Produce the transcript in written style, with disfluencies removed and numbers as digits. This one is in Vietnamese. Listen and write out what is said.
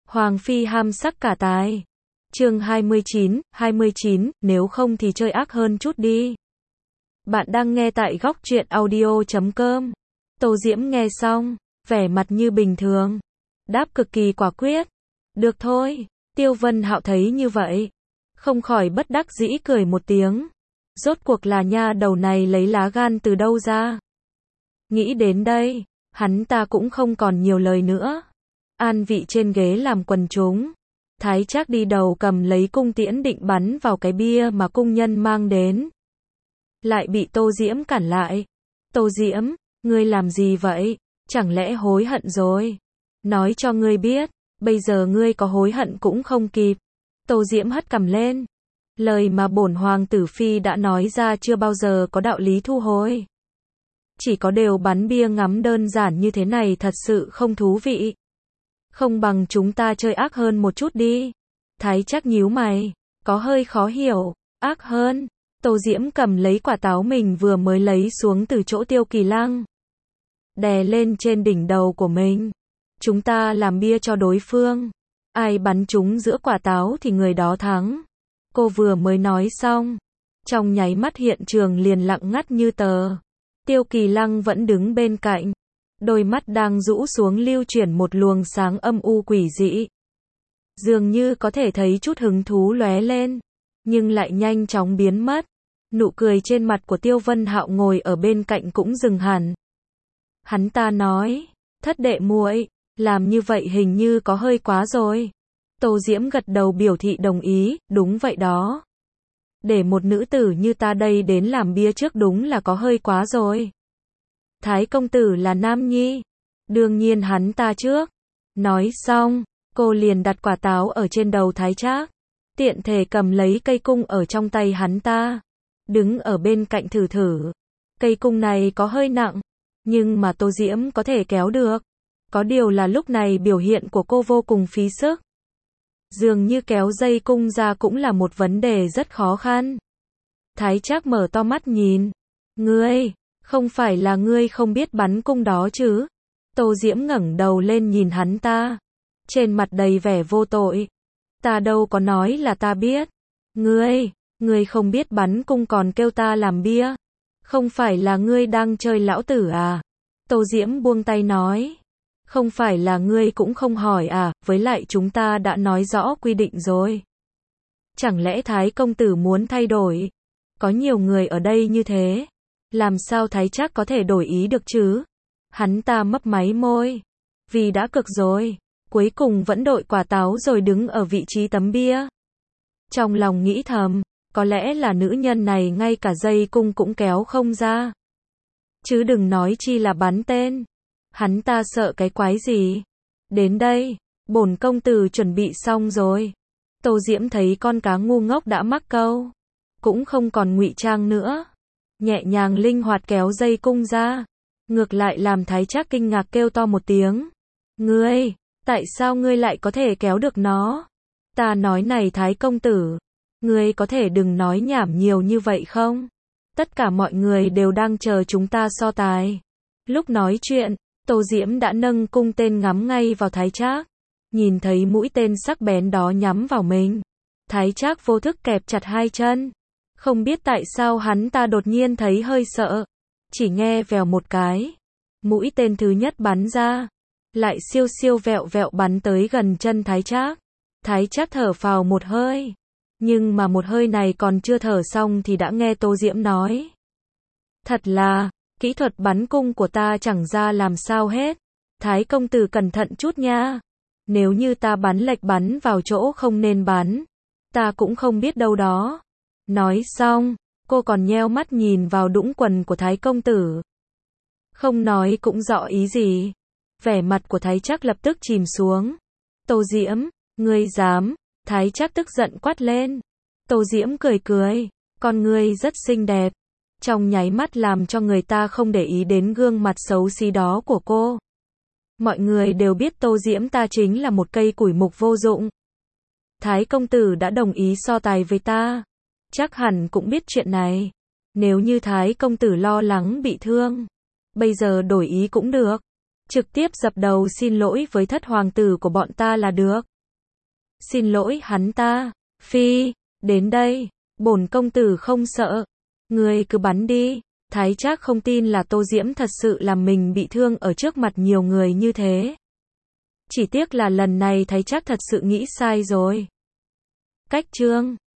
Hoàng phi ham sắc cả tài. Chương 29, nếu không thì chơi ác hơn chút đi. Bạn đang nghe tại góc truyện audio.com. Tô Diễm nghe xong, vẻ mặt như bình thường, đáp cực kỳ quả quyết. Được thôi. Tiêu Vân Hạo thấy như vậy, không khỏi bất đắc dĩ cười một tiếng. Rốt cuộc là nha đầu này lấy lá gan từ đâu ra. Nghĩ đến đây, hắn ta cũng không còn nhiều lời nữa. An vị trên ghế làm quần chúng. Thái Trác đi đầu cầm lấy cung tiễn định bắn vào cái bia mà cung nhân mang đến. Lại bị Tô Diễm cản lại. Tô Diễm, ngươi làm gì vậy? Chẳng lẽ hối hận rồi? Nói cho ngươi biết, bây giờ ngươi có hối hận cũng không kịp. Tô Diễm hất cằm lên. Lời mà bổn hoàng tử phi đã nói ra chưa bao giờ có đạo lý thu hồi. Chỉ có điều bắn bia ngắm đơn giản như thế này thật sự không thú vị. Không bằng chúng ta chơi ác hơn một chút đi. Thái Trác nhíu mày, có hơi khó hiểu. Ác hơn? Tô Diễm cầm lấy quả táo mình vừa mới lấy xuống từ chỗ Tiêu Kỳ Lăng, đè lên trên đỉnh đầu của mình. Chúng ta làm bia cho đối phương. Ai bắn trúng giữa quả táo thì người đó thắng. Cô vừa mới nói xong, trong nháy mắt hiện trường liền lặng ngắt như tờ. Tiêu Kỳ Lăng vẫn đứng bên cạnh, đôi mắt đang rũ xuống lưu chuyển một luồng sáng âm u quỷ dị. Dường như có thể thấy chút hứng thú lóe lên, nhưng lại nhanh chóng biến mất. Nụ cười trên mặt của Tiêu Vân Hạo ngồi ở bên cạnh cũng dừng hẳn. Hắn ta nói, thất đệ muội, làm như vậy hình như có hơi quá rồi. Tô Diễm gật đầu biểu thị đồng ý, đúng vậy đó. Để một nữ tử như ta đây đến làm bia trước đúng là có hơi quá rồi. Thái công tử là nam nhi, đương nhiên hắn ta trước. Nói xong, cô liền đặt quả táo ở trên đầu Thái Trác, tiện thể cầm lấy cây cung ở trong tay hắn ta, đứng ở bên cạnh thử thử. Cây cung này có hơi nặng, nhưng mà Tô Diễm có thể kéo được. Có điều là lúc này biểu hiện của cô vô cùng phí sức. Dường như kéo dây cung ra cũng là một vấn đề rất khó khăn. Thái Trác mở to mắt nhìn. Ngươi, không phải là ngươi không biết bắn cung đó chứ? Tô Diễm ngẩng đầu lên nhìn hắn ta, trên mặt đầy vẻ vô tội. Ta đâu có nói là ta biết. Ngươi không biết bắn cung còn kêu ta làm bia. Không phải là ngươi đang chơi lão tử à? Tô Diễm buông tay nói. Không phải là ngươi cũng không hỏi à, với lại chúng ta đã nói rõ quy định rồi. Chẳng lẽ Thái công tử muốn thay đổi? Có nhiều người ở đây như thế, làm sao Thái Trác có thể đổi ý được chứ? Hắn ta mấp máy môi. Vì đã cực rồi, cuối cùng vẫn đội quả táo rồi đứng ở vị trí tấm bia. Trong lòng nghĩ thầm, có lẽ là nữ nhân này ngay cả dây cung cũng kéo không ra. Chứ đừng nói chi là bắn tên. Hắn ta sợ cái quái gì? Đến đây, bổn công tử chuẩn bị xong rồi. Tô Diễm thấy con cá ngu ngốc đã mắc câu, cũng không còn ngụy trang nữa, nhẹ nhàng linh hoạt kéo dây cung ra, ngược lại làm Thái Trác kinh ngạc kêu to một tiếng. Ngươi, tại sao ngươi lại có thể kéo được nó? Ta nói này Thái công tử, ngươi có thể đừng nói nhảm nhiều như vậy không? Tất cả mọi người đều đang chờ chúng ta so tài. Lúc nói chuyện, Tô Diễm đã nâng cung tên ngắm ngay vào Thái Trác. Nhìn thấy mũi tên sắc bén đó nhắm vào mình, Thái Trác vô thức kẹp chặt hai chân. Không biết tại sao hắn ta đột nhiên thấy hơi sợ. Chỉ nghe vèo một cái, mũi tên thứ nhất bắn ra, lại siêu siêu vẹo vẹo bắn tới gần chân Thái Trác. Thái Trác thở phào một hơi, nhưng mà một hơi này còn chưa thở xong thì đã nghe Tô Diễm nói. Thật là, kỹ thuật bắn cung của ta chẳng ra làm sao hết. Thái công tử cẩn thận chút nha. Nếu như ta bắn lệch bắn vào chỗ không nên bắn, ta cũng không biết đâu đó. Nói xong, cô còn nheo mắt nhìn vào đũng quần của Thái công tử. Không nói cũng rõ ý gì. Vẻ mặt của Thái Trác lập tức chìm xuống. Tô Diễm, ngươi dám? Thái Trác tức giận quát lên. Tô Diễm cười cười, con ngươi rất xinh đẹp, trong nháy mắt làm cho người ta không để ý đến gương mặt xấu xí đó của cô. Mọi người đều biết Tô Diễm ta chính là một cây củi mục vô dụng. Thái công tử đã đồng ý so tài với ta, chắc hẳn cũng biết chuyện này. Nếu như Thái công tử lo lắng bị thương, bây giờ đổi ý cũng được. Trực tiếp dập đầu xin lỗi với thất hoàng tử của bọn ta là được. Xin lỗi hắn ta. Phi, đến đây, bổn công tử không sợ. Ngươi cứ bắn đi. Thái Trác không tin là Tô Diễm thật sự làm mình bị thương ở trước mặt nhiều người như thế. Chỉ tiếc là lần này Thái Trác thật sự nghĩ sai rồi. Cách chương